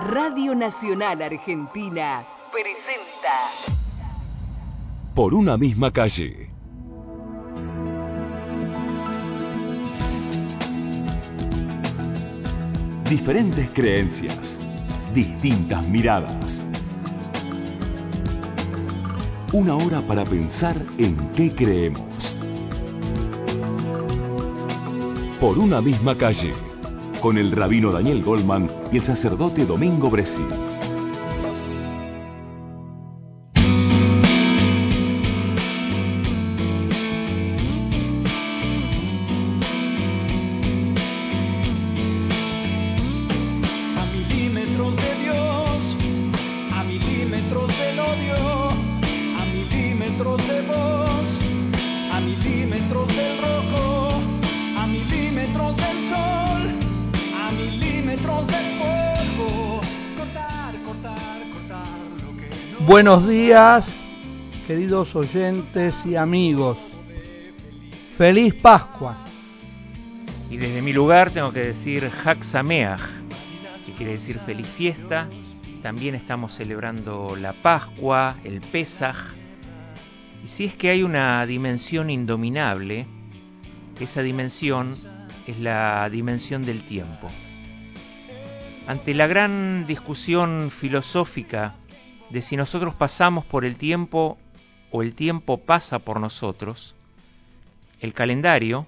Radio Nacional Argentina presenta Por una misma calle. Diferentes creencias, distintas miradas. Una hora para pensar en qué creemos. Por una misma calle, con el rabino Daniel Goldman y el sacerdote Domingo Bresi. Buenos días, queridos oyentes y amigos. ¡Feliz Pascua! Y desde mi lugar tengo que decir Hag Sameach, que quiere decir feliz fiesta. También estamos celebrando la Pascua, el Pesaj. Y si es que hay una dimensión indominable, esa dimensión es la dimensión del tiempo. Ante la gran discusión filosófica de si nosotros pasamos por el tiempo o el tiempo pasa por nosotros, el calendario,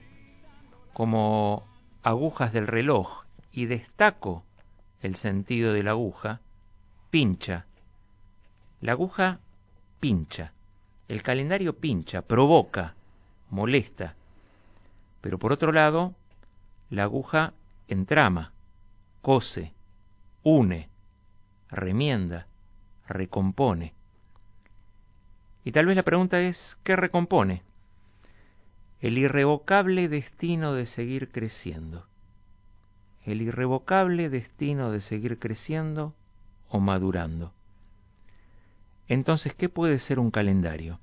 como agujas del reloj, y destaco el sentido de la aguja, pincha. La aguja pincha, el calendario pincha, provoca, molesta, pero por otro lado, la aguja entrama, cose, une, remienda, recompone. Y tal vez la pregunta es, ¿qué recompone? El irrevocable destino de seguir creciendo. El irrevocable destino de seguir creciendo o madurando. Entonces, ¿qué puede ser un calendario?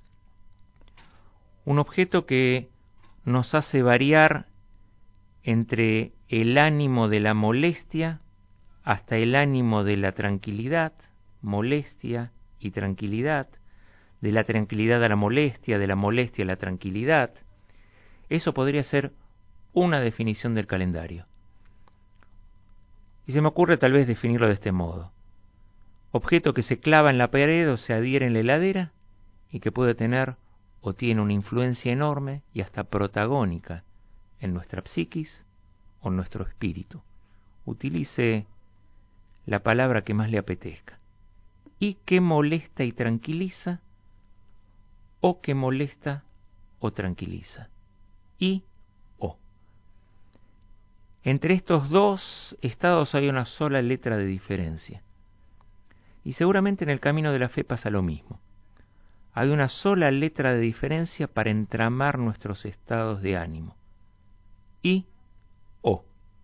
Un objeto que nos hace variar entre el ánimo de la molestia hasta el ánimo de la tranquilidad, molestia y tranquilidad, de la tranquilidad a la molestia, de la molestia a la tranquilidad. Eso podría ser una definición del calendario. Y se me ocurre tal vez definirlo de este modo. Objeto que se clava en la pared o se adhiere en la heladera y que puede tener o tiene una influencia enorme y hasta protagónica en nuestra psiquis o en nuestro espíritu. Utilice la palabra que más le apetezca. Y que molesta y tranquiliza, o que molesta o tranquiliza. Y o. Entre estos dos estados hay una sola letra de diferencia. Y seguramente en el camino de la fe pasa lo mismo. Hay una sola letra de diferencia para entramar nuestros estados de ánimo. Y o.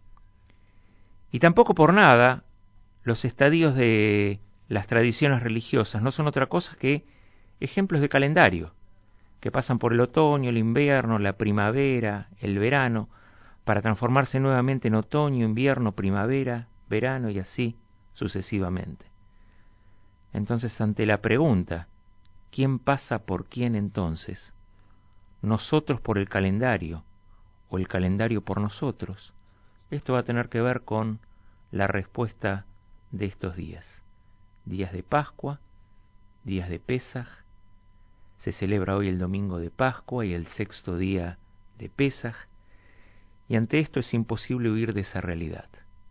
Y tampoco por nada los estadios de las tradiciones religiosas no son otra cosa que ejemplos de calendario, que pasan por el otoño, el invierno, la primavera, el verano, para transformarse nuevamente en otoño, invierno, primavera, verano y así sucesivamente. Entonces, ante la pregunta, ¿quién pasa por quién entonces? ¿Nosotros por el calendario o el calendario por nosotros? Esto va a tener que ver con la respuesta de estos días. Días de Pascua, días de Pesaj. Se celebra hoy el domingo de Pascua y el sexto día de Pesaj. Y ante esto es imposible huir de esa realidad.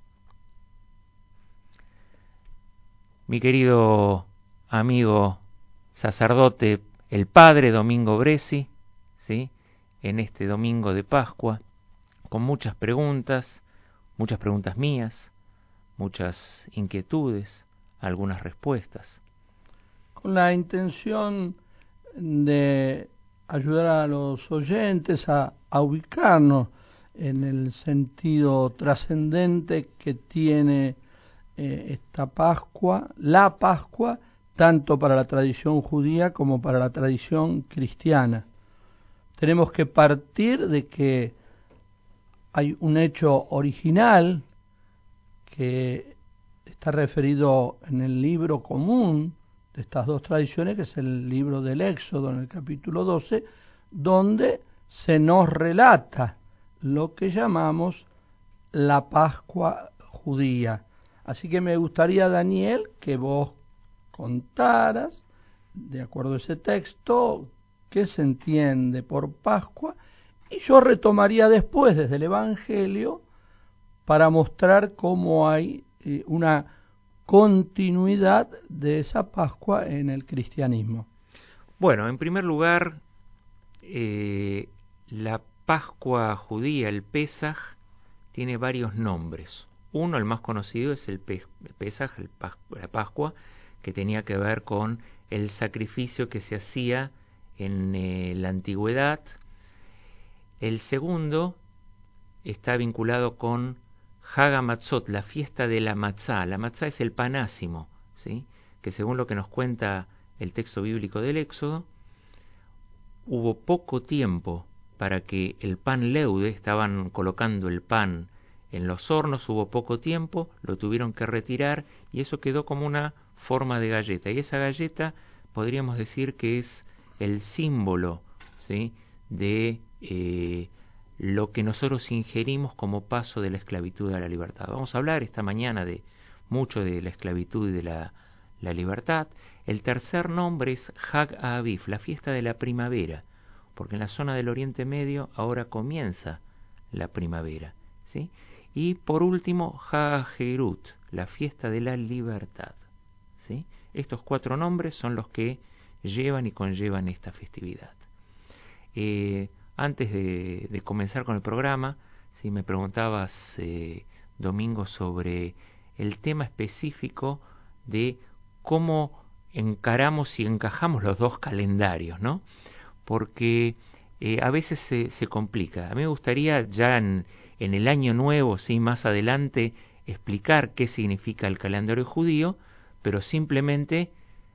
Mi querido amigo sacerdote, el padre Domingo Bresi, ¿sí?, en este domingo de Pascua, con muchas preguntas mías, muchas inquietudes, algunas respuestas. Con la intención de ayudar a los oyentes a ubicarnos en el sentido trascendente que tiene esta Pascua, la Pascua, tanto para la tradición judía como para la tradición cristiana. Tenemos que partir de que hay un hecho original que está referido en el libro común de estas dos tradiciones, que es el libro del Éxodo, en el capítulo 12, donde se nos relata lo que llamamos la Pascua judía. Así que me gustaría, Daniel, que vos contaras, de acuerdo a ese texto, qué se entiende por Pascua, y yo retomaría después desde el Evangelio para mostrar cómo hay una continuidad de esa Pascua en el cristianismo. Bueno, en primer lugar, la Pascua judía, el Pesaj, tiene varios nombres. Uno, el más conocido, es el Pesaj, la Pascua, que tenía que ver con el sacrificio que se hacía en la antigüedad. El segundo está vinculado con Hag HaMatzot, la fiesta de la matzá. La matzá es el pan ácimo, ¿sí? Que según lo que nos cuenta el texto bíblico del Éxodo, hubo poco tiempo para que el pan leude, estaban colocando el pan en los hornos, hubo poco tiempo, lo tuvieron que retirar y eso quedó como una forma de galleta. Y esa galleta podríamos decir que es el símbolo, ¿sí?, de lo que nosotros ingerimos como paso de la esclavitud a la libertad. Vamos a hablar esta mañana de mucho de la esclavitud y de la libertad. El tercer nombre es Hag HaAviv, la fiesta de la primavera, porque en la zona del Oriente Medio ahora comienza la primavera, ¿sí? Y por último, Hag HaGerut, la fiesta de la libertad, ¿sí? Estos cuatro nombres son los que llevan y conllevan esta festividad. Antes de comenzar con el programa, si me preguntabas, Domingo, sobre el tema específico de cómo encaramos y encajamos los dos calendarios, ¿no? Porque a veces se complica. A mí me gustaría ya en el año nuevo, sí, más adelante, explicar qué significa el calendario judío, pero simplemente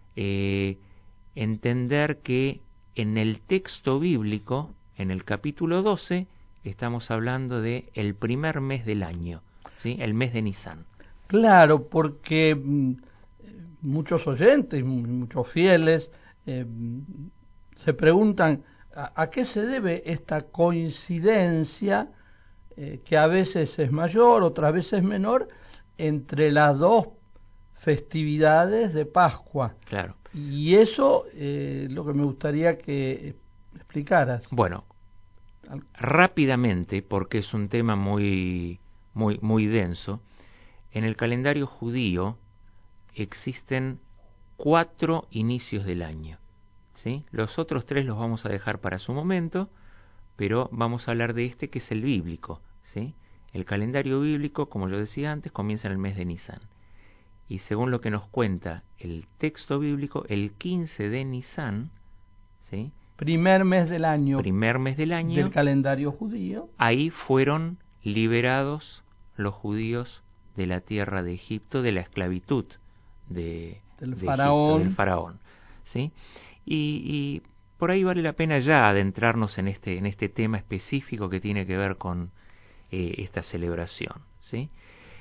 entender que en el texto bíblico, en el capítulo 12, estamos hablando de el primer mes del año, ¿sí?, el mes de Nisan. Claro, porque muchos oyentes, muchos fieles, se preguntan a qué se debe esta coincidencia, que a veces es mayor, otras veces menor, entre las dos festividades de Pascua. Claro. Y eso es lo que me gustaría que explicaras. Bueno, rápidamente, porque es un tema muy denso, en el calendario judío existen 4 inicios del año, ¿sí? Los otros 3 los vamos a dejar para su momento, pero vamos a hablar de este, que es el bíblico, ¿sí? El calendario bíblico, como yo decía antes, comienza en el mes de Nisan. Y según lo que nos cuenta el texto bíblico, el 15 de Nisan, ¿sí?, primer mes del año del calendario judío, ahí fueron liberados los judíos de la tierra de Egipto, de la esclavitud del faraón, ¿sí? Y por ahí vale la pena ya adentrarnos en este tema específico que tiene que ver con esta celebración, ¿sí?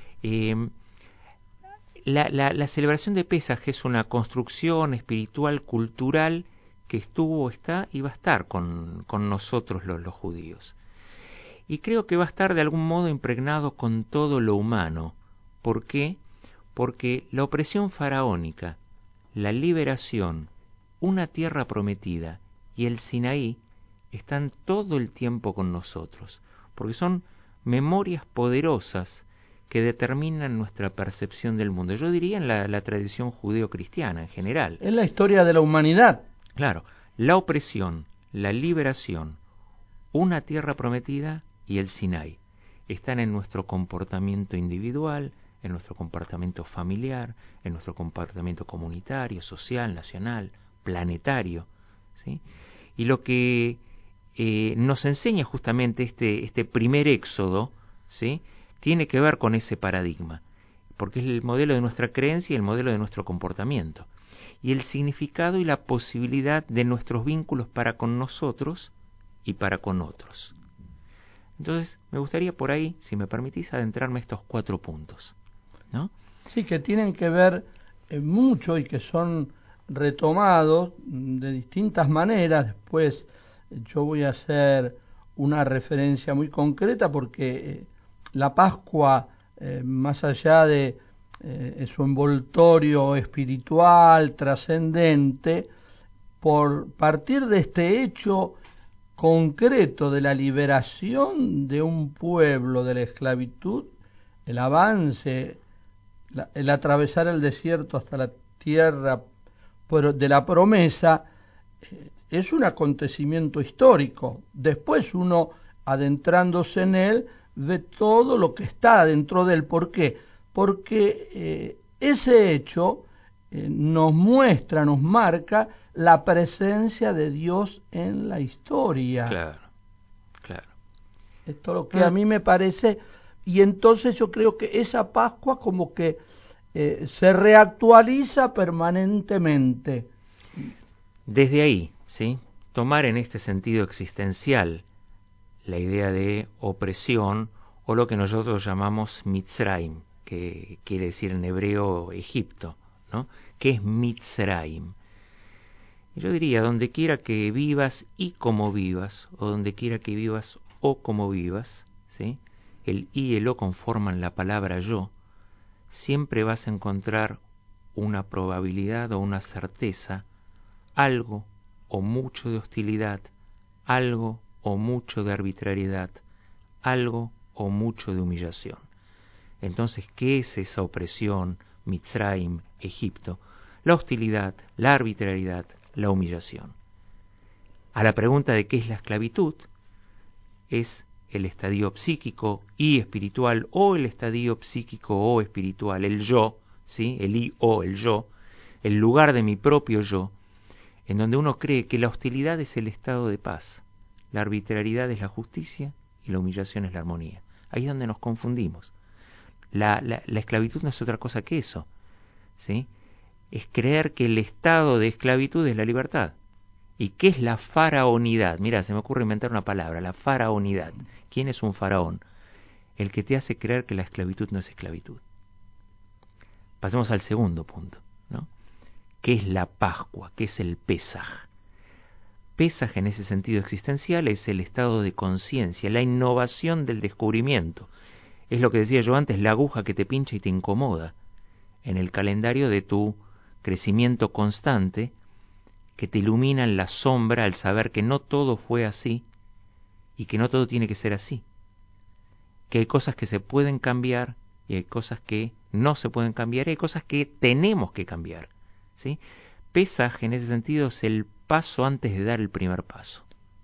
La celebración de Pesaj es una construcción espiritual, cultural, que estuvo, está y va a estar con nosotros los judíos. Y creo que va a estar de algún modo impregnado con todo lo humano. ¿Por qué? Porque la opresión faraónica, la liberación, una tierra prometida y el Sinaí están todo el tiempo con nosotros, porque son memorias poderosas que determinan nuestra percepción del mundo. Yo diría en la tradición judeo-cristiana en general. Es la historia de la humanidad. Claro, la opresión, la liberación, una tierra prometida y el Sinaí están en nuestro comportamiento individual, en nuestro comportamiento familiar, en nuestro comportamiento comunitario, social, nacional, planetario, ¿sí? Y lo que nos enseña justamente este primer éxodo, ¿sí?, tiene que ver con ese paradigma, porque es el modelo de nuestra creencia y el modelo de nuestro comportamiento, y el significado y la posibilidad de nuestros vínculos para con nosotros y para con otros. Entonces, me gustaría por ahí, si me permitís, adentrarme a estos 4 puntos, ¿no? Sí, que tienen que ver mucho y que son retomados de distintas maneras. Después yo voy a hacer una referencia muy concreta porque la Pascua, más allá de su envoltorio espiritual, trascendente, por partir de este hecho concreto de la liberación de un pueblo de la esclavitud, el avance, el atravesar el desierto hasta la tierra de la promesa, es un acontecimiento histórico. Después uno, adentrándose en él, ve todo lo que está dentro de él. ¿Por qué? Porque ese hecho nos muestra, nos marca la presencia de Dios en la historia. Claro, claro. Esto es lo que a mí me parece, y entonces yo creo que esa Pascua como que se reactualiza permanentemente. Desde ahí, ¿sí? Tomar en este sentido existencial la idea de opresión o lo que nosotros llamamos Mitzrayim, que quiere decir en hebreo Egipto, ¿no? ¿Qué es Mitzrayim? Yo diría, donde quiera que vivas y como vivas, o donde quiera que vivas o como vivas, ¿sí? El y el o conforman la palabra yo, siempre vas a encontrar una probabilidad o una certeza, algo o mucho de hostilidad, algo o mucho de arbitrariedad, algo o mucho de humillación. Entonces, ¿qué es esa opresión, Mitzrayim, Egipto? La hostilidad, la arbitrariedad, la humillación. A la pregunta de qué es la esclavitud, es el estadio psíquico y espiritual, o el estadio psíquico o espiritual, el yo, ¿sí? El I o el yo, el lugar de mi propio yo, en donde uno cree que la hostilidad es el estado de paz, la arbitrariedad es la justicia y la humillación es la armonía. Ahí es donde nos confundimos. La esclavitud no es otra cosa que eso, ¿sí? Es creer que el estado de esclavitud es la libertad. ¿Y qué es la faraonidad? Mira, se me ocurre inventar una palabra, la faraonidad. ¿Quién es un faraón? El que te hace creer que la esclavitud no es esclavitud. Pasemos al segundo punto, ¿no? ¿Qué es la Pascua? ¿Qué es el Pesaj? Pesaj en ese sentido existencial es el estado de conciencia, la innovación del descubrimiento. Es lo que decía yo antes, la aguja que te pincha y te incomoda en el calendario de tu crecimiento constante, que te ilumina en la sombra al saber que no todo fue así y que no todo tiene que ser así, que hay cosas que se pueden cambiar y hay cosas que no se pueden cambiar y hay cosas que tenemos que cambiar, ¿sí? Pesaj en ese sentido es el paso antes de dar el primer paso.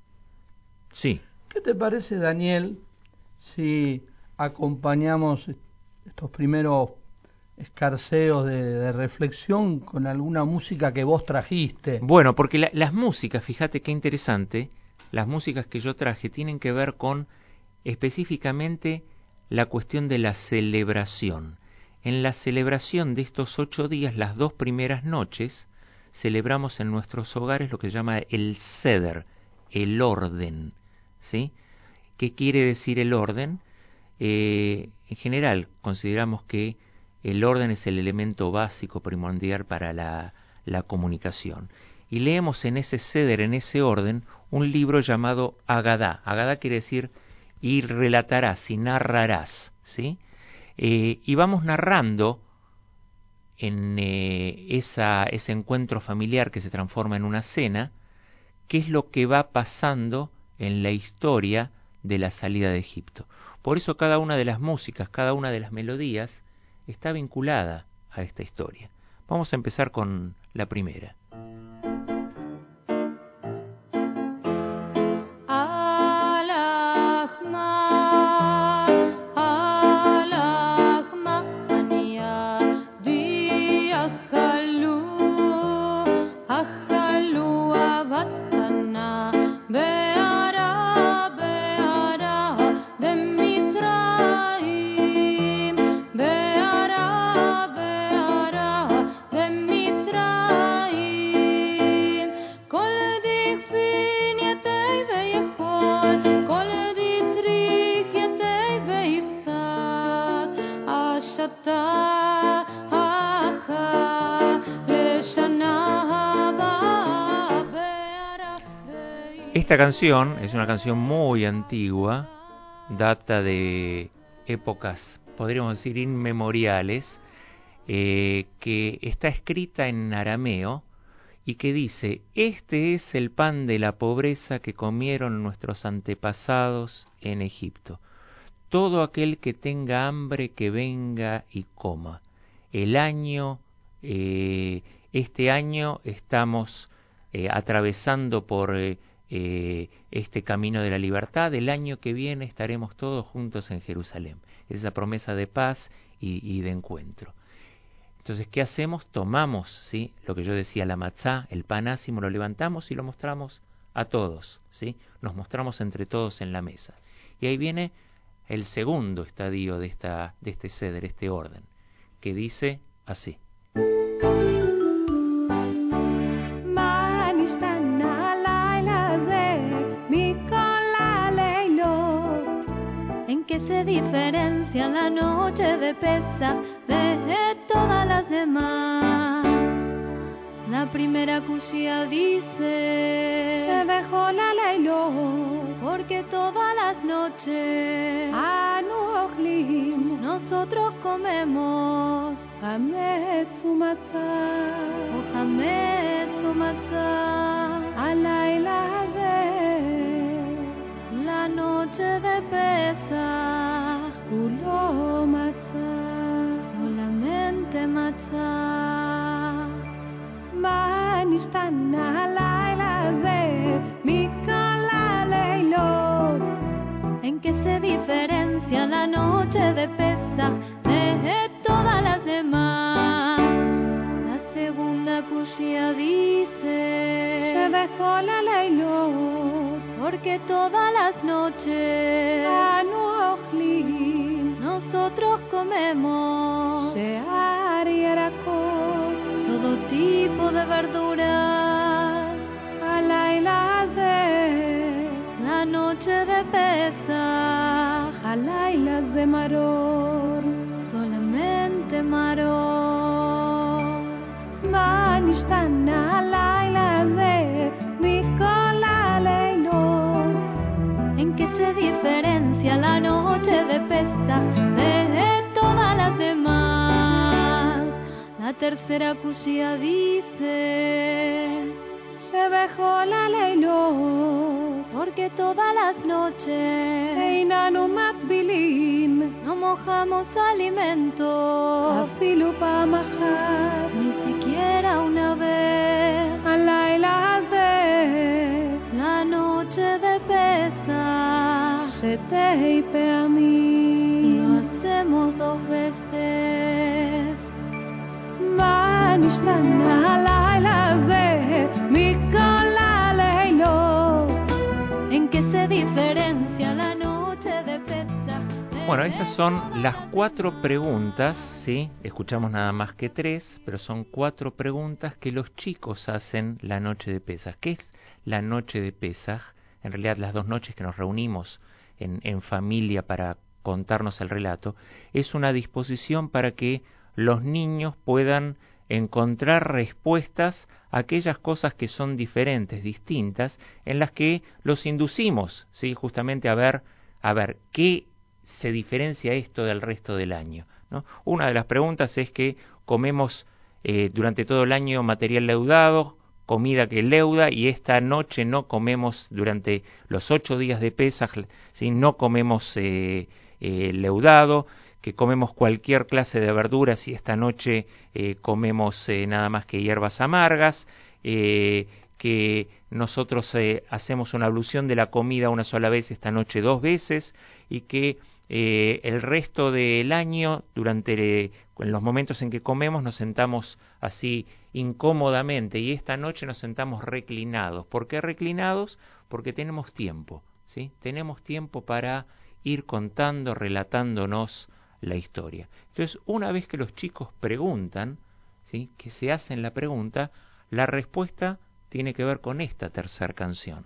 Sí. ¿Qué te parece, Daniel, si acompañamos estos primeros escarceos de reflexión con alguna música que vos trajiste? Bueno, porque las músicas, fíjate qué interesante, las músicas que yo traje tienen que ver con específicamente la cuestión de la celebración. En la celebración de estos 8 días, las 2 primeras noches, celebramos en nuestros hogares lo que se llama el Seder, el orden, ¿sí? ¿Qué quiere decir el orden? En general, consideramos que el orden es el elemento básico, primordial para la comunicación. Y leemos en ese Seder, en ese orden, un libro llamado Agadá. Agadá quiere decir y relatarás y narrarás, ¿sí? Y vamos narrando en ese encuentro familiar que se transforma en una cena, qué es lo que va pasando en la historia de la salida de Egipto. Por eso cada una de las músicas, cada una de las melodías está vinculada a esta historia. Vamos a empezar con la primera. Esta canción es una canción muy antigua, data de épocas, podríamos decir, inmemoriales, que está escrita en arameo y que dice: este es el pan de la pobreza que comieron nuestros antepasados en Egipto. Todo aquel que tenga hambre que venga y coma. Este año estamos atravesando por este camino de la libertad. El año que viene estaremos todos juntos en Jerusalén. Esa promesa de paz y de encuentro. Entonces, ¿qué hacemos? Tomamos, ¿sí?, lo que yo decía, la matzá, el pan ácimo, lo levantamos y lo mostramos a todos, ¿sí? Nos mostramos entre todos en la mesa. Y ahí viene el segundo estadio de este seder, este orden, que dice así. ¿En qué se diferencia la noche de Pesaj de todas las demás? La primera cushia dice: se dejó la Lailot, porque todas las noches Anu Ochlim, nosotros comemos Hametz umatzah, o Hametz umatzah, Alayla hazeh, la noche de Pesaj, Ulo matzah, solamente matzah. Ma nishtana halayla hazeh mikol haleilot. ¿En qué se diferencia la noche de Pesaj de todas las demás? La segunda cushia dice: se dejó la Lailot, porque todas las noches Anu Ochlim, nosotros comemos Shear Yerakot, todo tipo de verduras. Alayla hazeh, la noche de Pesaj, Alayla hazeh maror, solamente maror. Ma nishtana halayla hazeh mikol haleilot. ¿En qué se diferencia la noche de Pesaj de todas las demás? La tercera cushia dice: se dejó la Lailot, porque todas las noches Einanu matbilin, no mojamos alimentos, Afilu pam achat, ni siquiera una vez. Alayla hazeh, la noche de Pesaj, Shetei peamim, lo hacemos 2 veces. Ma nishtana halayla hazeh mikol haleilot. ¿En qué se diferencia la noche de Pesaj? Bueno, estas son las 4 preguntas, ¿sí? Escuchamos nada más que 3, pero son 4 preguntas que los chicos hacen la noche de Pesaj. ¿Qué es la noche de Pesaj? En realidad, las 2 noches que nos reunimos en familia para contarnos el relato, es una disposición para que los niños puedan encontrar respuestas a aquellas cosas que son diferentes, distintas, en las que los inducimos, ¿sí?, justamente a ver qué se diferencia esto del resto del año, ¿no? Una de las preguntas es que comemos durante todo el año material leudado, comida que leuda, y esta noche no comemos durante los 8 días de Pesaj, ¿sí?, no comemos leudado, que comemos cualquier clase de verduras y esta noche comemos nada más que hierbas amargas, que nosotros hacemos una ablución de la comida una sola vez, esta noche 2 veces, y que el resto del año, en los momentos en que comemos, nos sentamos así incómodamente, y esta noche nos sentamos reclinados. ¿Por qué reclinados? Porque tenemos tiempo, ¿sí? Tenemos tiempo para ir contando, relatándonos la historia. Entonces, una vez que los chicos preguntan, ¿sí?, que se hacen la pregunta, la respuesta tiene que ver con esta tercera canción.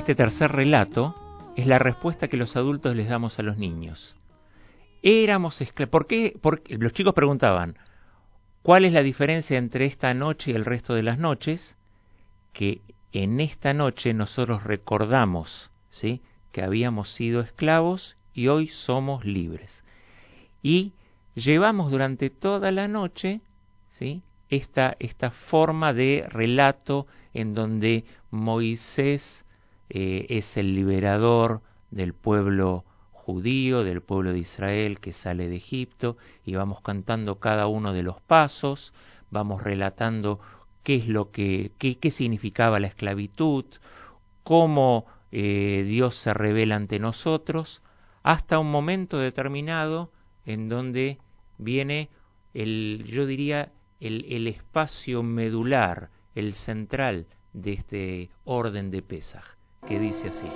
este tercer relato es la respuesta que los adultos les damos a los niños. Éramos esclavos. ¿Por qué? Porque los chicos preguntaban, ¿cuál es la diferencia entre esta noche y el resto de las noches? Que en esta noche nosotros recordamos, ¿sí?, que habíamos sido esclavos y hoy somos libres. Y llevamos durante toda la noche, ¿sí?, esta forma de relato en donde Moisés es el liberador del pueblo judío, del pueblo de Israel que sale de Egipto, y vamos cantando cada uno de los pasos, vamos relatando qué significaba la esclavitud, cómo Dios se revela ante nosotros, hasta un momento determinado en donde viene yo diría, el espacio medular, el central de este orden de Pesaj, que dice así.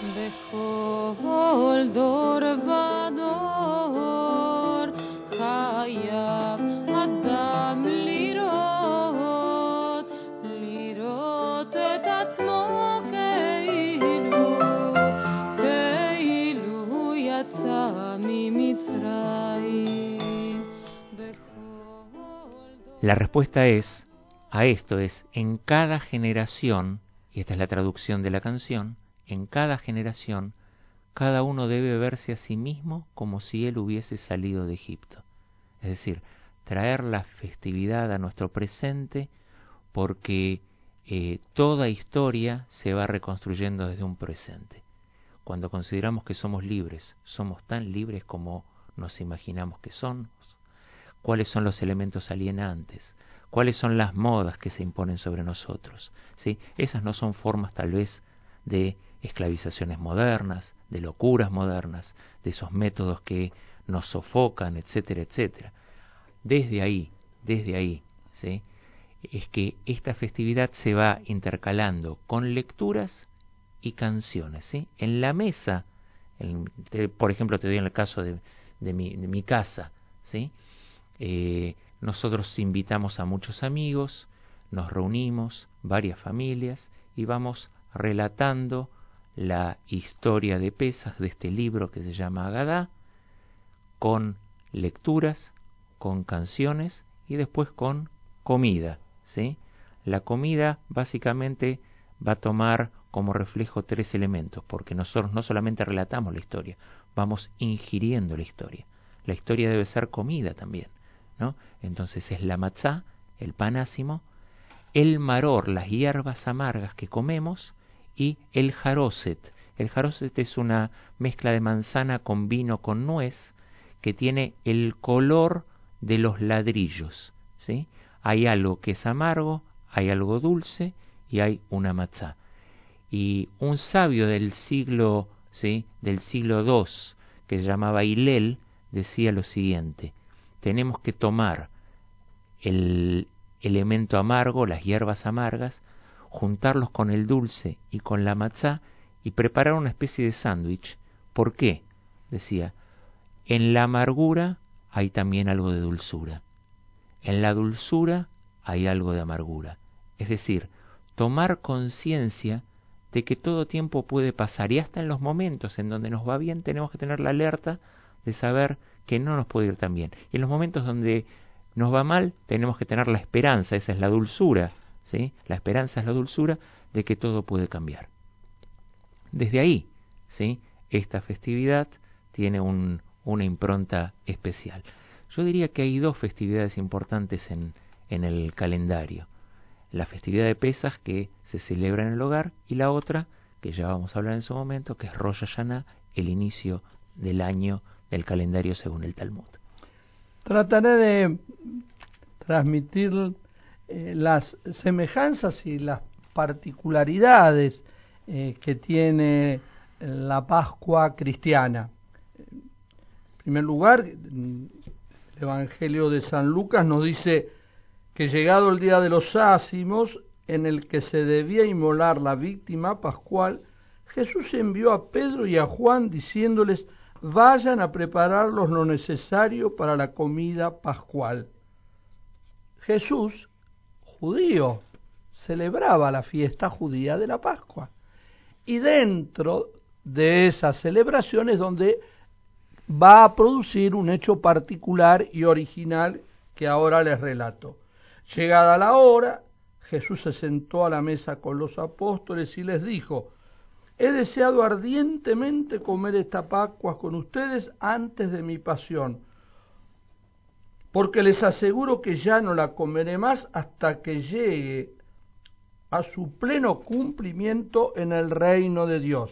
La respuesta a esto es, en cada generación, y esta es la traducción de la canción, en cada generación, cada uno debe verse a sí mismo como si él hubiese salido de Egipto. Es decir, traer la festividad a nuestro presente, porque toda historia se va reconstruyendo desde un presente. Cuando consideramos que somos libres, somos tan libres como nos imaginamos que somos. ¿Cuáles son los elementos alienantes? ¿Cuáles son las modas que se imponen sobre nosotros? ¿Sí? Esas no son formas tal vez de esclavizaciones modernas, de locuras modernas, de esos métodos que nos sofocan, etcétera, etcétera. Desde ahí, ¿sí?, es que esta festividad se va intercalando con lecturas y canciones, ¿sí? En la mesa, por ejemplo, te doy en el caso de mi casa, ¿sí? Nosotros invitamos a muchos amigos, nos reunimos, varias familias, y vamos relatando la historia de Pesaj, de este libro que se llama Agadá, con lecturas, con canciones y después con comida, ¿sí? La comida básicamente va a tomar como reflejo tres elementos, porque nosotros no solamente relatamos la historia, vamos ingiriendo la historia. La historia debe ser comida también, ¿no? Entonces es la matzá, el pan ácimo, el maror, las hierbas amargas que comemos, y el jaroset. El jaroset es una mezcla de manzana con vino con nuez que tiene el color de los ladrillos, ¿sí? Hay algo que es amargo, hay algo dulce y hay una matzá. Y un sabio del siglo, ¿sí?, del siglo II, que se llamaba Hillel, decía lo siguiente: tenemos que tomar el elemento amargo, las hierbas amargas, juntarlos con el dulce y con la matzá y preparar una especie de sándwich. ¿Por qué? Decía, en la amargura hay también algo de dulzura. En la dulzura hay algo de amargura. Es decir, tomar conciencia de que todo tiempo puede pasar, y hasta en los momentos en donde nos va bien tenemos que tener la alerta de saber que no nos puede ir tan bien. Y en los momentos donde nos va mal tenemos que tener la esperanza, esa es la dulzura, ¿sí? La esperanza es la dulzura de que todo puede cambiar. Desde ahí, ¿sí?, esta festividad tiene una impronta especial. Yo diría que hay dos festividades importantes en el calendario. La festividad de Pesaj, que se celebra en el hogar, y la otra, que ya vamos a hablar en su momento, que es Rosh Hashanah, el inicio del año del calendario según el Talmud. Trataré de transmitir las semejanzas y las particularidades que tiene la Pascua cristiana. En primer lugar, el Evangelio de San Lucas nos dice que llegado el día de los ácimos, en el que se debía inmolar la víctima pascual, Jesús envió a Pedro y a Juan diciéndoles: vayan a prepararlos lo necesario para la comida pascual. Jesús, judío, celebraba la fiesta judía de la Pascua. y dentro de esas celebraciones donde va a producir un hecho particular y original que ahora les relato. Llegada la hora, Jesús se sentó a la mesa con los apóstoles y les dijo: he deseado ardientemente comer esta Pascua con ustedes antes de mi pasión, porque les aseguro que ya no la comeré más hasta que llegue a su pleno cumplimiento en el reino de Dios.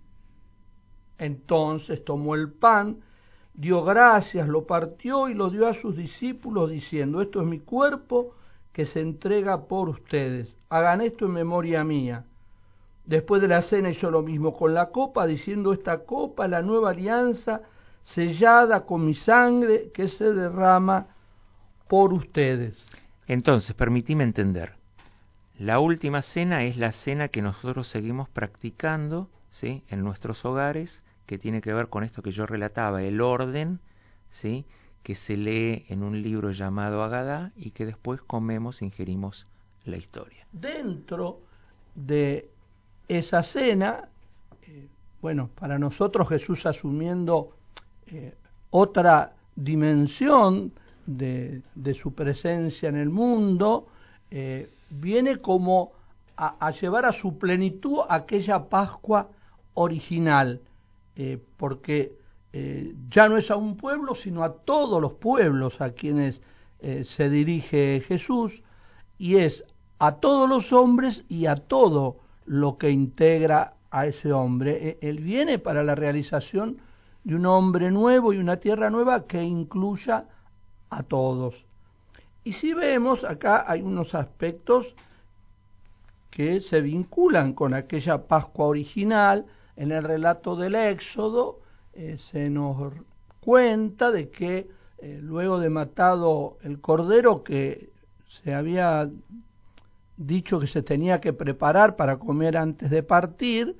Entonces tomó el pan, dio gracias, lo partió y lo dio a sus discípulos diciendo: esto es mi cuerpo que se entrega por ustedes, hagan esto en memoria mía. Después de la cena hizo lo mismo con la copa, diciendo: esta copa es la nueva alianza sellada con mi sangre que se derrama por ustedes. Entonces, permitime entender. La última cena es la cena que nosotros seguimos practicando, ¿sí?, en nuestros hogares, que tiene que ver con esto que yo relataba, el orden, ¿sí?, que se lee en un libro llamado Agadá y que después comemos, ingerimos la historia. Dentro de esa cena, bueno, para nosotros Jesús asumiendo otra dimensión de su presencia en el mundo, viene como a llevar a su plenitud aquella Pascua original, porque ya no es a un pueblo, sino a todos los pueblos a quienes se dirige Jesús, y es a todos los hombres y a todo lo que integra a ese hombre. Él viene para la realización de un hombre nuevo y una tierra nueva que incluya a todos. Y si vemos, acá hay unos aspectos que se vinculan con aquella Pascua original. En el relato del Éxodo se nos cuenta de que luego de matado el cordero que se había dicho que se tenía que preparar para comer antes de partir,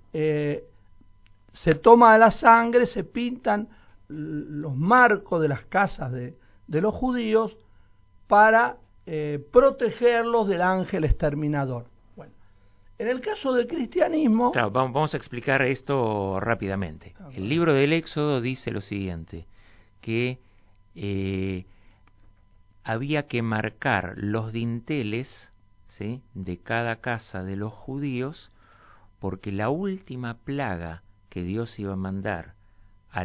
se toma la sangre, se pintan los marcos de las casas de los judíos para protegerlos del ángel exterminador. Bueno, en el caso del cristianismo... Claro, vamos a explicar esto rápidamente. El libro del Éxodo dice lo siguiente, que había que marcar los dinteles, ¿sí?, de cada casa de los judíos, porque la última plaga que Dios iba a mandar a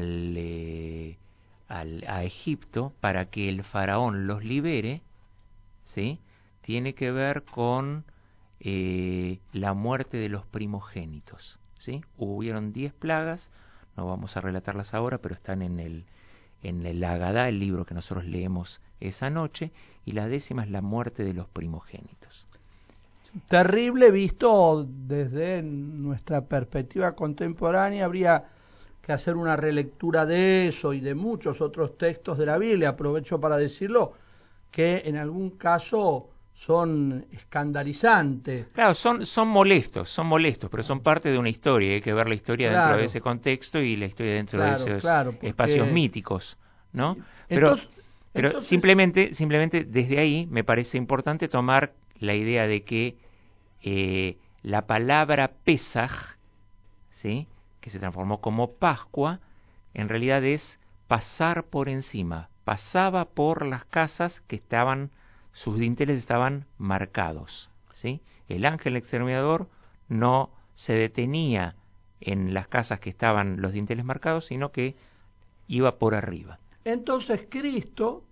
Egipto para que el faraón los libere, ¿sí?, tiene que ver con la muerte de los primogénitos, ¿sí? Hubieron 10 plagas, no vamos a relatarlas ahora, pero están en el Agadá, el libro que nosotros leemos esa noche, y la 10ª es la muerte de los primogénitos. Terrible visto desde nuestra perspectiva contemporánea. Habría que hacer una relectura de eso y de muchos otros textos de la Biblia. Aprovecho para decirlo, que en algún caso son escandalizantes. Claro, son molestos, pero son parte de una historia. Hay que ver la historia dentro de ese contexto y la historia dentro de esos espacios míticos, ¿no? Pero simplemente desde ahí me parece importante tomar la idea de que la palabra Pesaj, ¿sí?, que se transformó como Pascua, en realidad es pasar por encima. Pasaba por las casas que sus dinteles estaban marcados, ¿sí? El ángel exterminador no se detenía en las casas que estaban los dinteles marcados, sino que iba por arriba. Entonces Cristo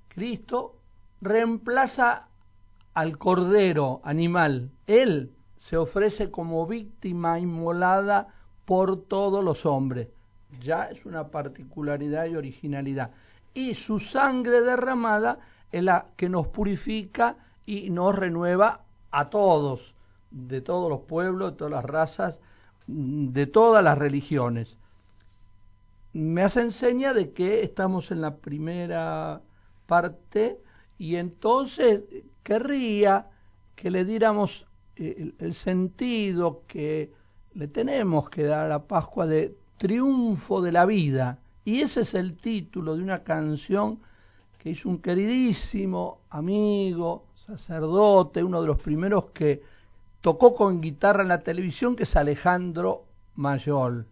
reemplaza al cordero animal. Él se ofrece como víctima inmolada por todos los hombres. Ya es una particularidad y originalidad. Y su sangre derramada es la que nos purifica y nos renueva a todos, de todos los pueblos, de todas las razas, de todas las religiones. Me hace enseña de que estamos en la primera parte y entonces querría que le diéramos el sentido que le tenemos que dar a la Pascua de triunfo de la vida. Y ese es el título de una canción que hizo un queridísimo amigo, sacerdote, uno de los primeros que tocó con guitarra en la televisión, que es Alejandro Mayol.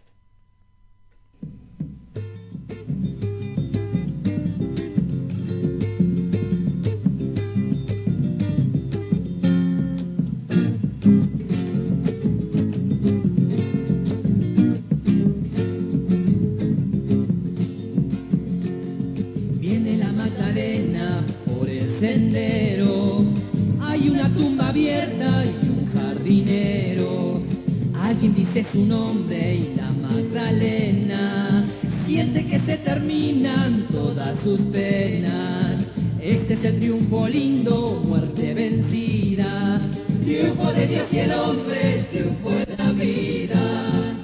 Viene la Magdalena por el sendero, hay una tumba abierta y un jardinero. Alguien dice su nombre y la Magdalena siente que se terminan todas sus penas. Este es el triunfo lindo, muerte vencida, triunfo de Dios y el hombre, triunfo de la vida.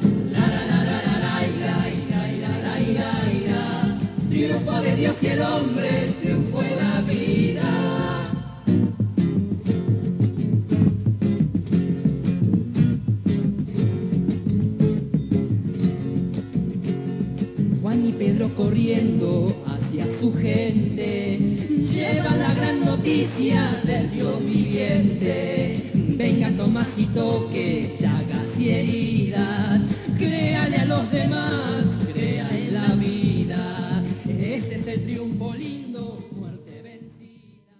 Triunfo de Dios y el hombre, triunfo de la vida. Juan y Pedro corriendo hacia su gente, llevan la gran noticia del Dios viviente. Venga Tomasito, que llagas y heridas, créale a los demás, crea en la vida. Este es el triunfo lindo, muerte vencida.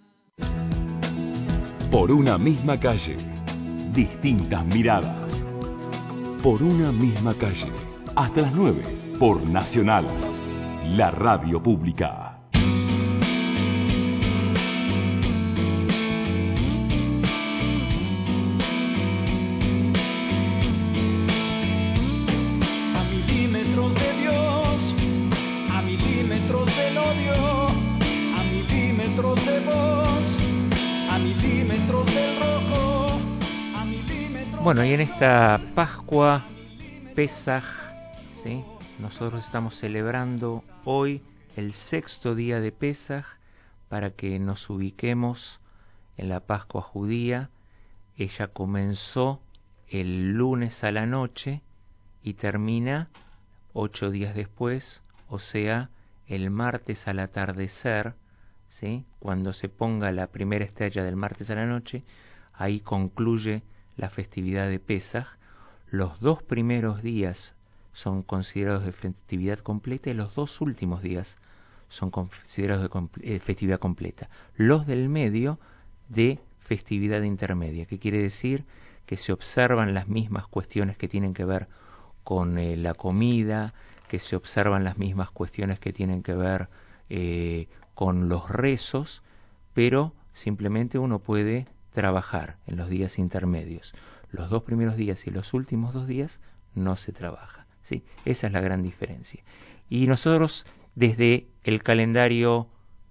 Por una misma calle, distintas miradas. Por una misma calle, hasta las 9, por Nacional, la radio pública. A milímetros de Dios, a milímetros del odio, a milímetros de vos, a milímetros del rojo, a milímetros. Bueno, y en esta Pascua, Pesaj, ¿sí? Nosotros estamos celebrando hoy el 6º día de Pesaj para que nos ubiquemos en la Pascua judía. Ella comenzó el lunes a la noche y termina 8 días después, o sea, el martes al atardecer, ¿sí? Cuando se ponga la primera estrella del martes a la noche, ahí concluye la festividad de Pesaj. Los 2 primeros días son considerados de festividad completa y los 2 últimos días son considerados de festividad completa. Los del medio de festividad intermedia, que quiere decir que se observan las mismas cuestiones que tienen que ver con la comida, que se observan las mismas cuestiones que tienen que ver con los rezos, pero simplemente uno puede trabajar en los días intermedios. Los 2 primeros días y los últimos 2 días no se trabaja, ¿sí? Esa es la gran diferencia. Y nosotros desde el calendario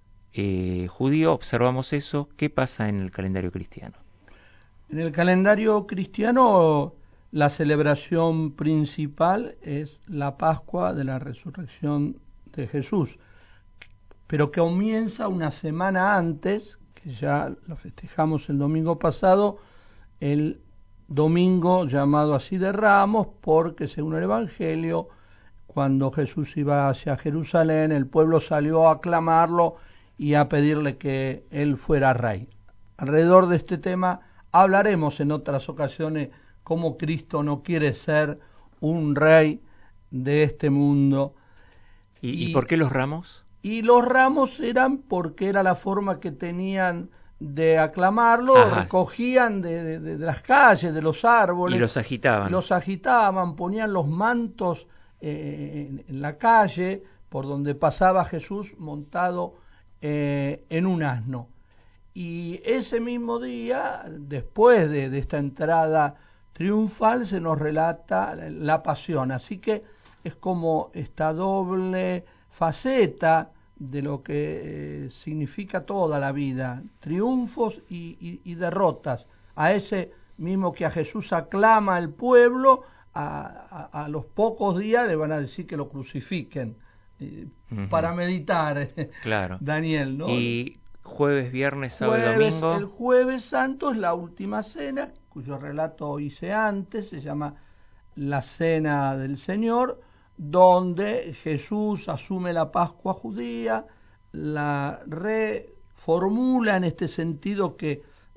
judío observamos eso. ¿Qué pasa en el calendario cristiano? En el calendario cristiano, la celebración principal es la Pascua de la Resurrección de Jesús, pero que comienza una semana antes, que ya lo festejamos el domingo pasado, el domingo llamado así de Ramos, porque según el Evangelio, cuando Jesús iba hacia Jerusalén, el pueblo salió a aclamarlo y a pedirle que él fuera rey. Alrededor de este tema hablaremos en otras ocasiones cómo Cristo no quiere ser un rey de este mundo. ¿Y por qué los ramos? Y los ramos eran porque era la forma que tenían de aclamarlo. Ajá. Recogían de las calles, de los árboles. Y los agitaban. Los agitaban, ponían los mantos en la calle por donde pasaba Jesús montado en un asno. Y ese mismo día, después de esta entrada triunfal, se nos relata la pasión. Así que es como esta doble faceta de lo que significa toda la vida, triunfos y derrotas. A ese mismo que a Jesús aclama el pueblo, a los pocos días le van a decir que lo crucifiquen, para meditar, claro. Daniel, ¿no? Y jueves, viernes, sábado y domingo. El jueves santo es la última cena, cuyo relato hice antes, se llama la Cena del Señor, donde Jesús asume la Pascua judía, la reformula en este sentido que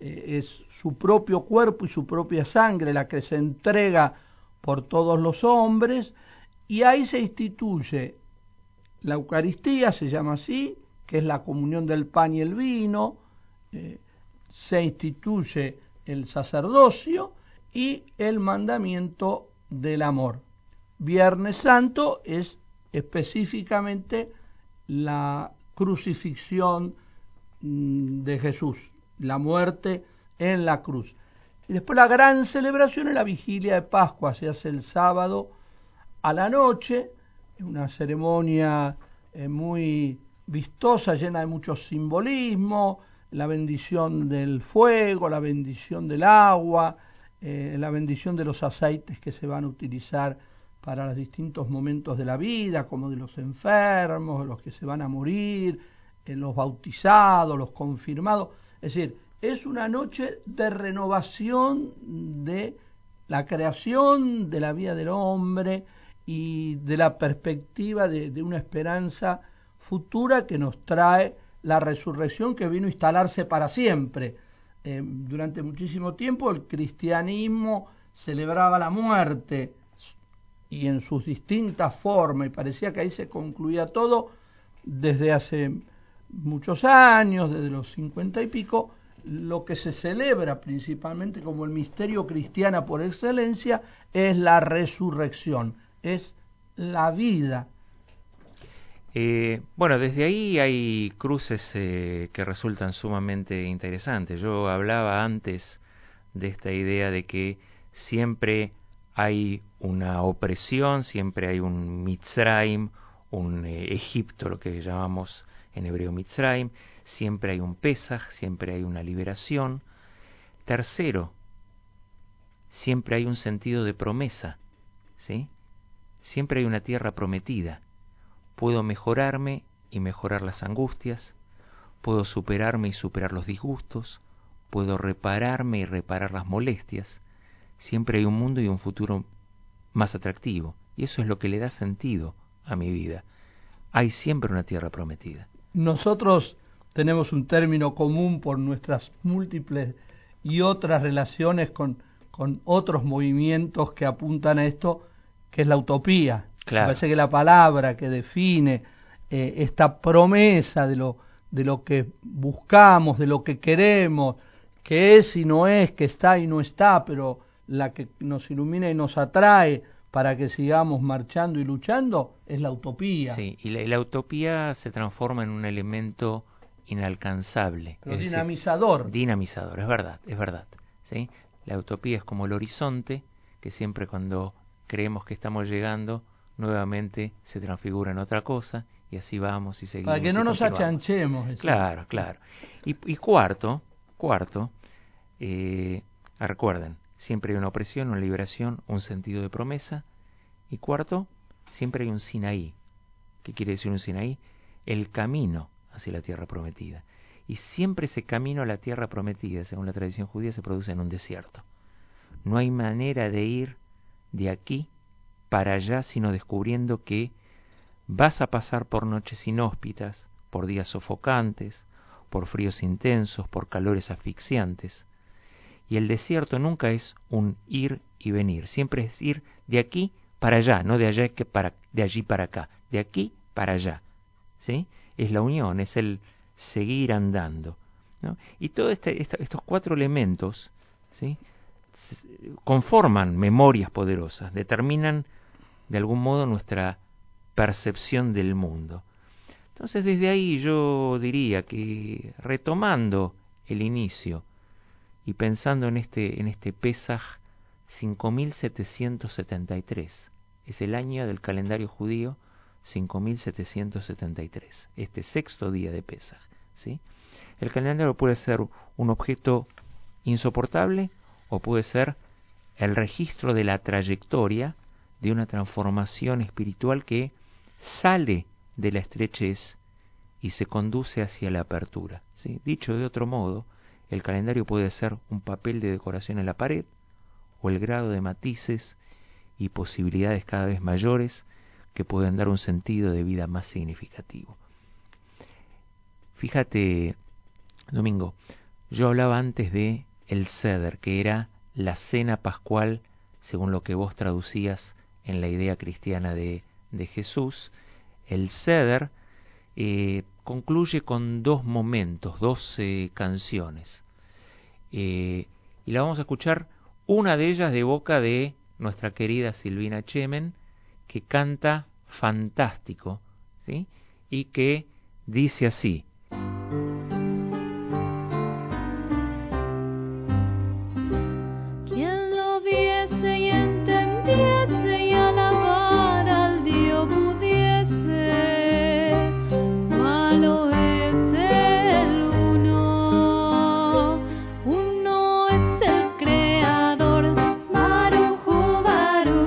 es su propio cuerpo y su propia sangre la que se entrega por todos los hombres, y ahí se instituye la Eucaristía, se llama así, que es la comunión del pan y el vino, se instituye el sacerdocio y el mandamiento del amor. Viernes Santo es específicamente la crucifixión de Jesús, la muerte en la cruz. Y después la gran celebración es la vigilia de Pascua, se hace el sábado a la noche, una ceremonia muy vistosa, llena de mucho simbolismo, la bendición del fuego, la bendición del agua, la bendición de los aceites que se van a utilizar para los distintos momentos de la vida, como de los enfermos, los que se van a morir, los bautizados, los confirmados. Es decir, es una noche de renovación de la creación, de la vida del hombre y de la perspectiva de una esperanza futura que nos trae la resurrección, que vino a instalarse para siempre. Durante muchísimo tiempo el cristianismo celebraba la muerte y en sus distintas formas, y parecía que ahí se concluía todo. Desde hace muchos años, desde los 50 y pico, lo que se celebra principalmente como el misterio cristiano por excelencia es la resurrección, es la vida. Bueno, desde ahí hay cruces que resultan sumamente interesantes. Yo hablaba antes de esta idea de que siempre hay una opresión, siempre hay un Mitzrayim, un Egipto, lo que llamamos en hebreo Mitzrayim, siempre hay un Pesaj, siempre hay una liberación. Tercero, siempre hay un sentido de promesa, ¿sí? Siempre hay una tierra prometida. Puedo mejorarme y mejorar las angustias, puedo superarme y superar los disgustos, puedo repararme y reparar las molestias. Siempre hay un mundo y un futuro más atractivo, y eso es lo que le da sentido a mi vida. Hay siempre una tierra prometida. Nosotros tenemos un término común por nuestras múltiples y otras relaciones con otros movimientos que apuntan a esto, que es la utopía. Claro. Me parece que la palabra que define esta promesa de lo que buscamos, de lo que queremos, que es y no es, que está y no está, pero la que nos ilumina y nos atrae para que sigamos marchando y luchando, es la utopía. Sí, y la utopía se transforma en un elemento inalcanzable. Pero dinamizador. Dinamizador, es verdad. ¿Sí? La utopía es como el horizonte, que siempre cuando creemos que estamos llegando, nuevamente se transfigura en otra cosa, y así vamos y seguimos. Para que no nos achanchemos. Claro. Y cuarto, recuerden, siempre hay una opresión, una liberación, un sentido de promesa. Y cuarto, siempre hay un Sinaí. ¿Qué quiere decir un Sinaí? El camino hacia la tierra prometida. Y siempre ese camino a la tierra prometida, según la tradición judía, se produce en un desierto. No hay manera de ir de aquí para allá, sino descubriendo que vas a pasar por noches inhóspitas, por días sofocantes, por fríos intensos, por calores asfixiantes. Y el desierto nunca es un ir y venir, siempre es ir de aquí para allá, no de allá de allí para acá, de aquí para allá. ¿Sí? Es la unión, es el seguir andando, ¿no? Y todos estos cuatro elementos, ¿sí?, conforman memorias poderosas, determinan de algún modo nuestra percepción del mundo. Entonces desde ahí yo diría que, retomando el inicio y pensando en este Pesaj 5773, es el año del calendario judío 5773, este sexto día de Pesaj, ¿sí? El calendario puede ser un objeto insoportable o puede ser el registro de la trayectoria de una transformación espiritual que sale de la estrechez y se conduce hacia la apertura, ¿sí? Dicho de otro modo, el calendario puede ser un papel de decoración en la pared o el grado de matices y posibilidades cada vez mayores que pueden dar un sentido de vida más significativo. Fíjate, Domingo, Yo hablaba antes de el Seder, que era la cena pascual, según lo que vos traducías en la idea cristiana de Jesús. El Seder concluye con 2 momentos, 2 canciones. Y la vamos a escuchar, una de ellas de boca de nuestra querida Silvina Chemen, que canta fantástico, ¿sí? Y que dice así: Quien lo viese y entendiese y alabar al Dios pudiese, malo es el uno, uno es el creador, Baruch Hu, Baruch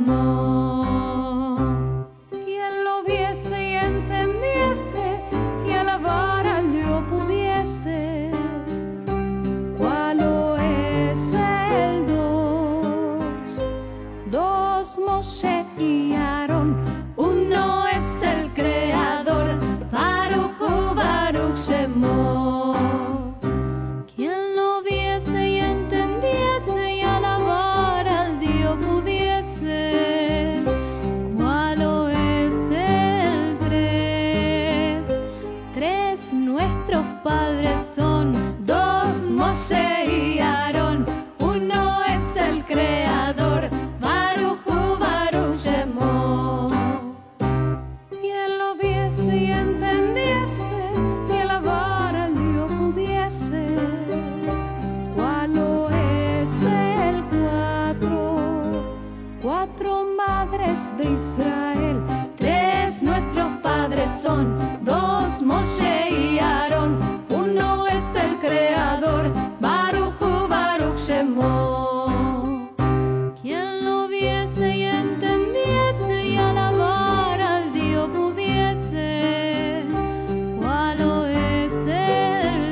Shemo. Quien lo viese y entendiese y alabar al Dios pudiese, ¿cuál es el dos? Moshe y Aarón, uno es el creador, Baruch Hu, Baruch Shemo. Quien lo viese y entendiese y alabar al Dios pudiese, ¿cuál es el tres? Nuestros padres son 2, Moshe y Aarón, uno es el creador, Baruch Hu, Baruch Shemo. Quien lo viese y entendiese y alabar al Dios pudiese, ¿cuál es el 4 madres de Israel, 3 nuestros padres son, 2 Moshe y Aarón, uno es el creador, Baruch Hu, Baruch Shemo. Quien lo viese y entendiese y alabar al Dios pudiese, ¿cuál es el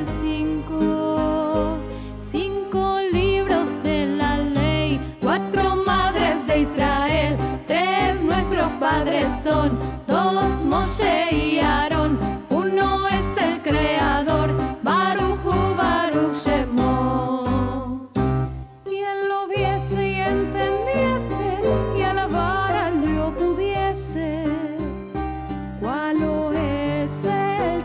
5 libros de la ley, 4 madres de Israel, 3 nuestros padres son, 2 Moshe y Aarón, uno es el creador, Baruch Hu, Baruch Shemo. Quien lo viese y entendiese y alabar al Dios pudiese, ¿cuál es el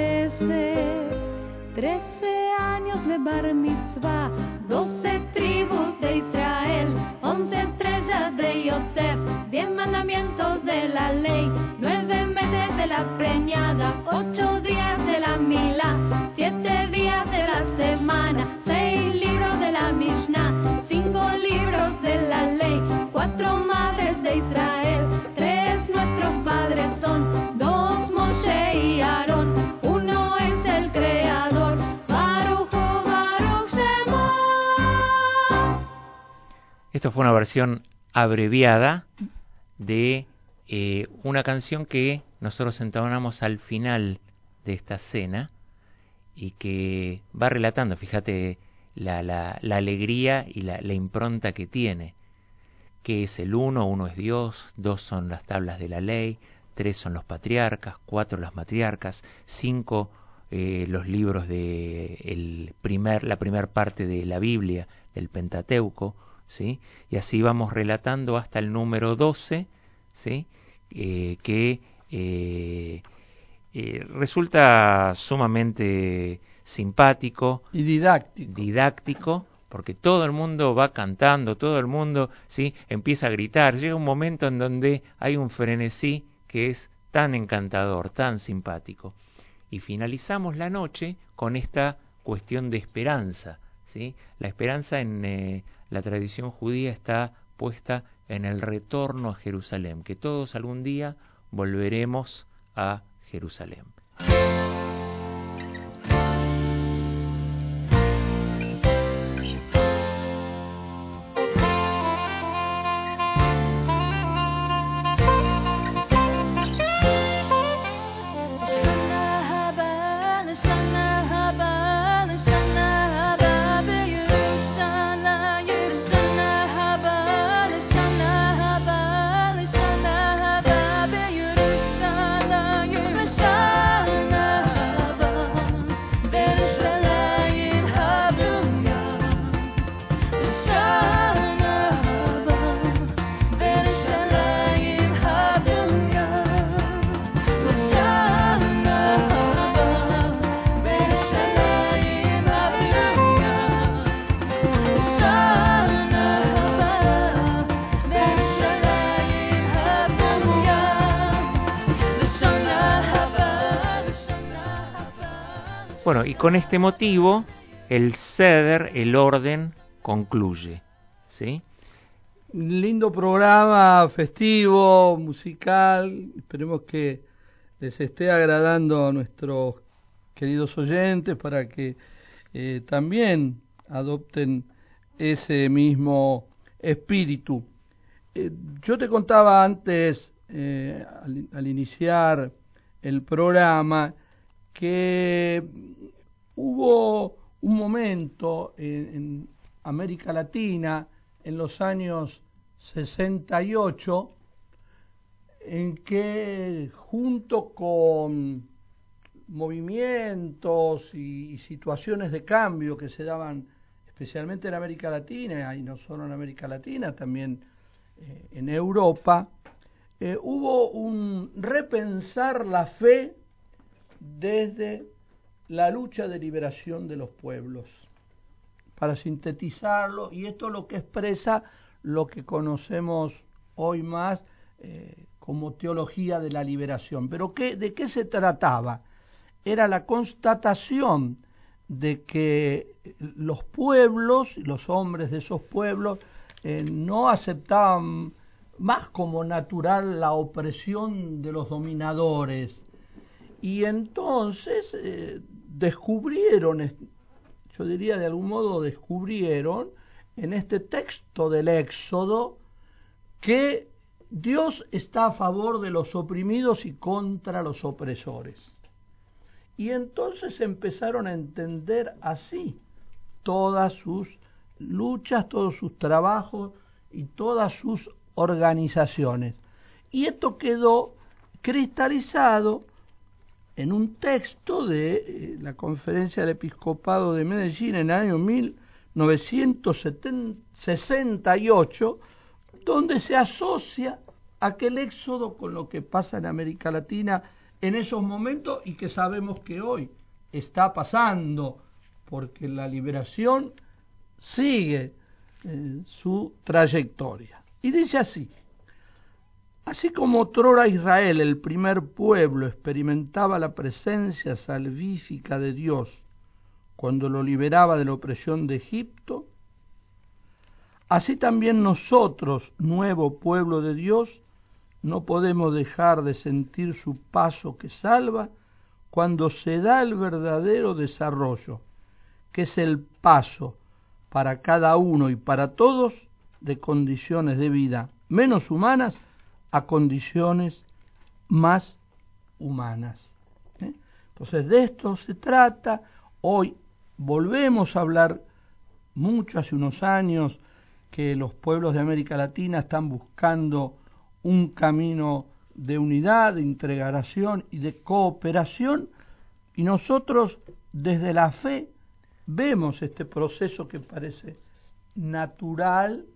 13 años de Bar Mitzvah, 12 tribus de Israel, 11 estrellas de Yosef, 10 mandamientos de la ley, 9 meses de la preñada, 8 días de la Milá, 7 días de la semana, 6 libros de la Mishnah, 5 libros de la ley, 4 madres de Israel, 3 nuestros padres son, 2 Moshe y Aarón, uno es el creador, Baruch Hu, Baruch Shemo. Esto fue una versión abreviada de una canción que nosotros entonamos al final de esta cena y que va relatando, fíjate, la alegría y la impronta que tiene, que es el uno es Dios, 2 son las tablas de la ley, 3 son los patriarcas, 4 las matriarcas, 5 los libros de la primer parte de la Biblia, del Pentateuco, ¿sí? Y así vamos relatando hasta el número 12, ¿sí? Que resulta sumamente simpático y didáctico, porque todo el mundo va cantando, todo el mundo, ¿sí?, empieza a gritar. Llega un momento en donde hay un frenesí que es tan encantador, tan simpático. Y finalizamos la noche con esta cuestión de esperanza, ¿sí? La esperanza en la tradición judía está puesta en el retorno a Jerusalén, que todos algún día volveremos a Jerusalén. Shana Bueno, y con este motivo, el Seder, el orden, concluye, ¿sí? Lindo programa festivo, musical. Esperemos que les esté agradando a nuestros queridos oyentes para que también adopten ese mismo espíritu. Yo te contaba antes, al iniciar el programa, que hubo un momento en América Latina, en los años 68, en que junto con movimientos y situaciones de cambio que se daban especialmente en América Latina, y no solo en América Latina, también en Europa, hubo un repensar la fe desde la lucha de liberación de los pueblos. Para sintetizarlo, y esto es lo que expresa lo que conocemos hoy más como teología de la liberación. Pero ¿de qué se trataba? Era la constatación de que los pueblos, los hombres de esos pueblos, no aceptaban más como natural la opresión de los dominadores. Y entonces descubrieron, yo diría de algún modo descubrieron en este texto del Éxodo que Dios está a favor de los oprimidos y contra los opresores. Y entonces empezaron a entender así todas sus luchas, todos sus trabajos y todas sus organizaciones. Y esto quedó cristalizado en un texto de la Conferencia del Episcopado de Medellín en el año 1968, donde se asocia aquel éxodo con lo que pasa en América Latina en esos momentos y que sabemos que hoy está pasando, porque la liberación sigue su trayectoria. Y dice así: así como otrora Israel, el primer pueblo, experimentaba la presencia salvífica de Dios cuando lo liberaba de la opresión de Egipto, así también nosotros, nuevo pueblo de Dios, no podemos dejar de sentir su paso que salva cuando se da el verdadero desarrollo, que es el paso para cada uno y para todos de condiciones de vida menos humanas a condiciones más humanas. Entonces de esto se trata. Hoy volvemos a hablar mucho, hace unos años que los pueblos de América Latina están buscando un camino de unidad, de integración y de cooperación, y nosotros desde la fe vemos este proceso que parece natural,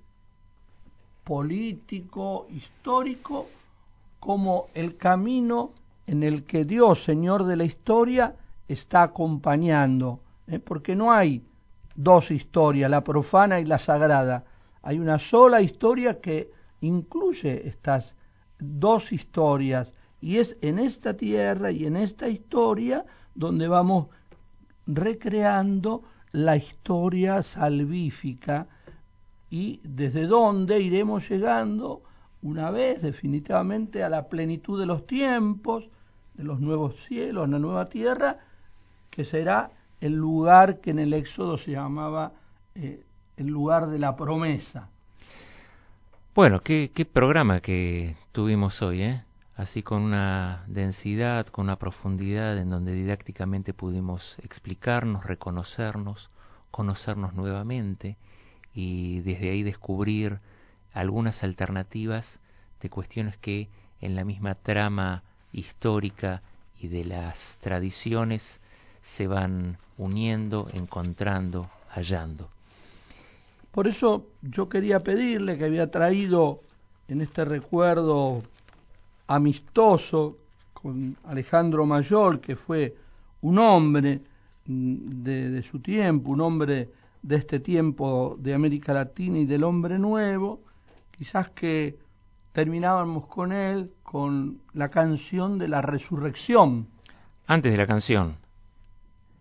político, histórico, como el camino en el que Dios, Señor de la historia, está acompañando, porque no hay dos historias, la profana y la sagrada. Hay una sola historia que incluye estas dos historias, y es en esta tierra y en esta historia donde vamos recreando la historia salvífica, y desde donde iremos llegando una vez definitivamente a la plenitud de los tiempos, de los nuevos cielos, la nueva tierra, que será el lugar que en el Éxodo se llamaba el lugar de la promesa. Bueno, qué programa que tuvimos hoy, así con una densidad, con una profundidad, en donde didácticamente pudimos explicarnos, reconocernos, conocernos nuevamente, y desde ahí descubrir algunas alternativas de cuestiones que en la misma trama histórica y de las tradiciones se van uniendo, encontrando, hallando. Por eso yo quería pedirle, que había traído en este recuerdo amistoso con Alejandro Mayol, que fue un hombre de su tiempo, un hombre de este tiempo de América Latina y del hombre nuevo, quizás que terminábamos con él con la canción de la resurrección. Antes de la canción,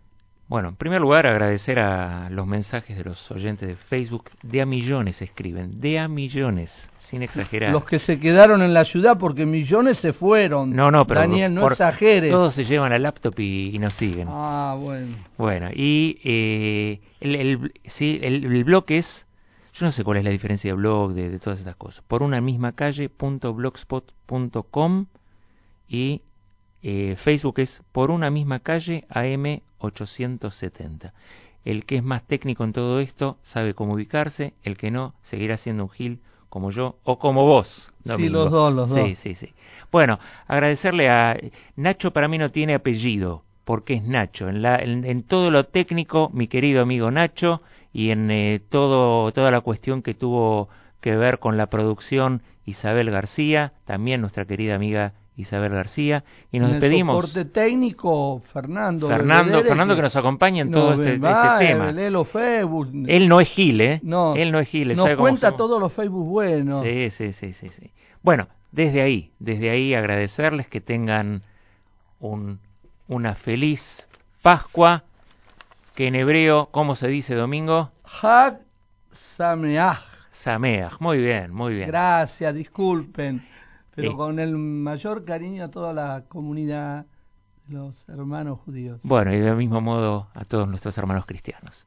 Bueno, en primer lugar, agradecer a los mensajes de los oyentes de Facebook. De a millones escriben, de a millones, sin exagerar. Los que se quedaron en la ciudad, porque millones se fueron. No, pero Daniel, no exageres. Todos se llevan la laptop y nos siguen. Ah, bueno. Bueno, y el blog es, yo no sé cuál es la diferencia de blog, de todas estas cosas, por una misma calle.blogspot.com y Facebook es por una misma calle AM870. El que es más técnico en todo esto sabe cómo ubicarse, el que no seguirá siendo un gil como yo o como vos, Domingo. Sí, los dos. Sí. Bueno, agradecerle a Nacho. Para mí no tiene apellido, porque es Nacho. En todo lo técnico, mi querido amigo Nacho, y en toda la cuestión que tuvo que ver con la producción, Isabel García, también nuestra querida amiga Isabel García, y nos despedimos. El soporte técnico, Fernando que nos acompaña en todo este tema. Facebook. Él no es gil, ¿eh? No, él no es gil. Nos cuenta todos los Facebook buenos. Sí. Bueno, desde ahí agradecerles que tengan una feliz Pascua, que en hebreo, ¿cómo se dice, Domingo? Hag Sameach. Sameach, muy bien. Gracias, disculpen. Pero con el mayor cariño a toda la comunidad de los hermanos judíos. Bueno, y del mismo modo a todos nuestros hermanos cristianos.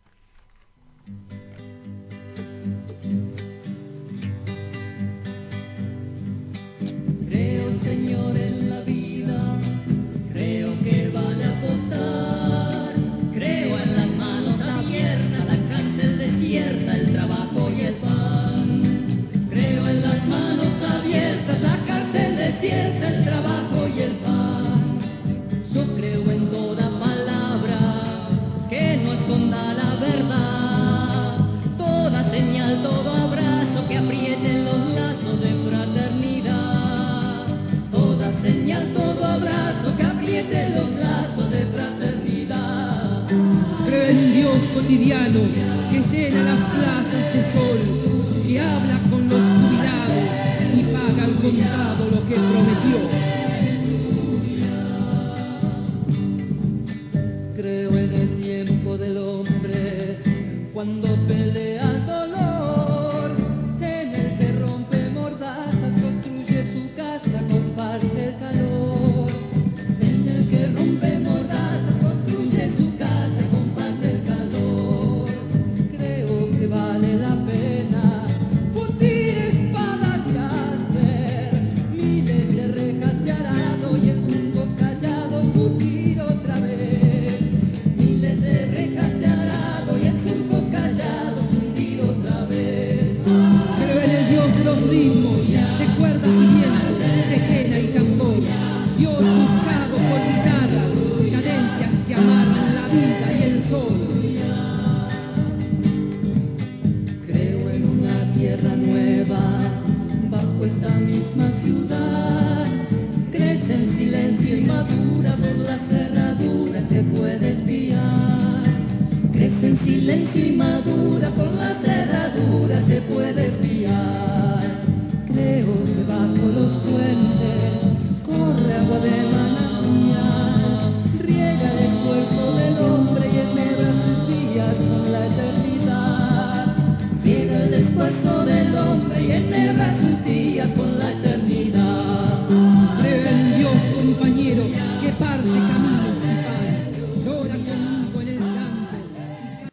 Creo, Señor, en la vida, creo que vale apostar, creo en las manos abiertas, la cárcel desierta, el trabajo y el pan. Creo en las manos abiertas, la cárcel desierta, el trabajo y el pan. Yo creo en toda palabra que no esconda la verdad, toda señal, todo abrazo que apriete los lazos de fraternidad, toda señal, todo abrazo que apriete los lazos de fraternidad. Creo en un Dios cotidiano que llena las plazas de sol, que habla con los jubilados y paga al contado lo que prometió. Creo en el tiempo del hombre cuando pelea el dolor, en el que rompe mordazas, construye su casa, comparte el calor. En el que rompe mordazas, construye su casa, comparte el calor. Creo que vale la pena fundir espadas y hacer miles de rejas de arado y en surcos callados fundir otra vez. Miles de rejas de arado y en surcos callados fundir otra vez. Creo en el Dios de los ritmos, de cuerdas y vientos, de quena y tambor. Dios buscado por guitarras, cadencias que amarran la vida y el sol. Creo en una tierra nueva bajo esta misma ciudad. Crece en silencio y madura, por las cerraduras se puede espiar. Crece en silencio y madura, por las cerraduras se puede espiar. Creo que bajo los puentes corre agua de manantial, riega el esfuerzo del hombre y enhebra sus días con la eternidad. Riega el esfuerzo del hombre y enhebra sus